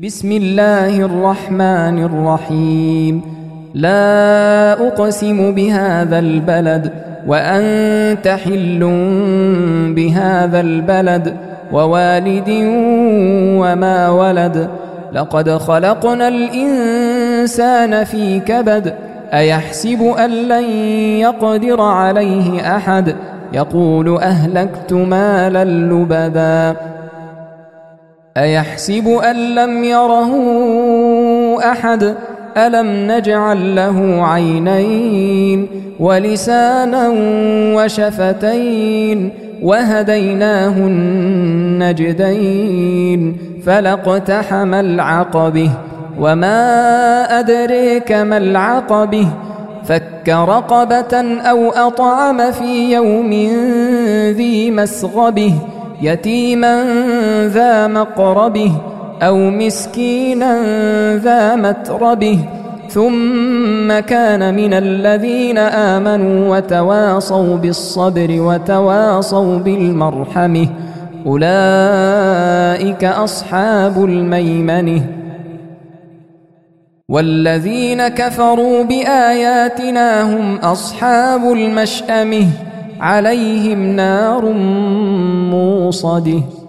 بسم الله الرحمن الرحيم. لا أقسم بهذا البلد وأنت حل بهذا البلد ووالد وما ولد. لقد خلقنا الإنسان في كبد. أيحسب أن لن يقدر عليه أحد. يقول أهلكت مالا لبدا. أيحسب أن لم يره أحد. ألم نجعل له عينين ولسانا وشفتين وهديناه النجدين فلاقتحم العقبة وما أدريك ما العقبة فك رقبة أو أطعم في يوم ذي مسغبة يتيما ذا مقربه أو مسكينا ذا متربه ثم كان من الذين آمنوا وتواصوا بالصبر وتواصوا بالمرحمة أولئك أصحاب الميمنة. والذين كفروا بآياتنا هم أصحاب المشأمة عليهم نار موصده.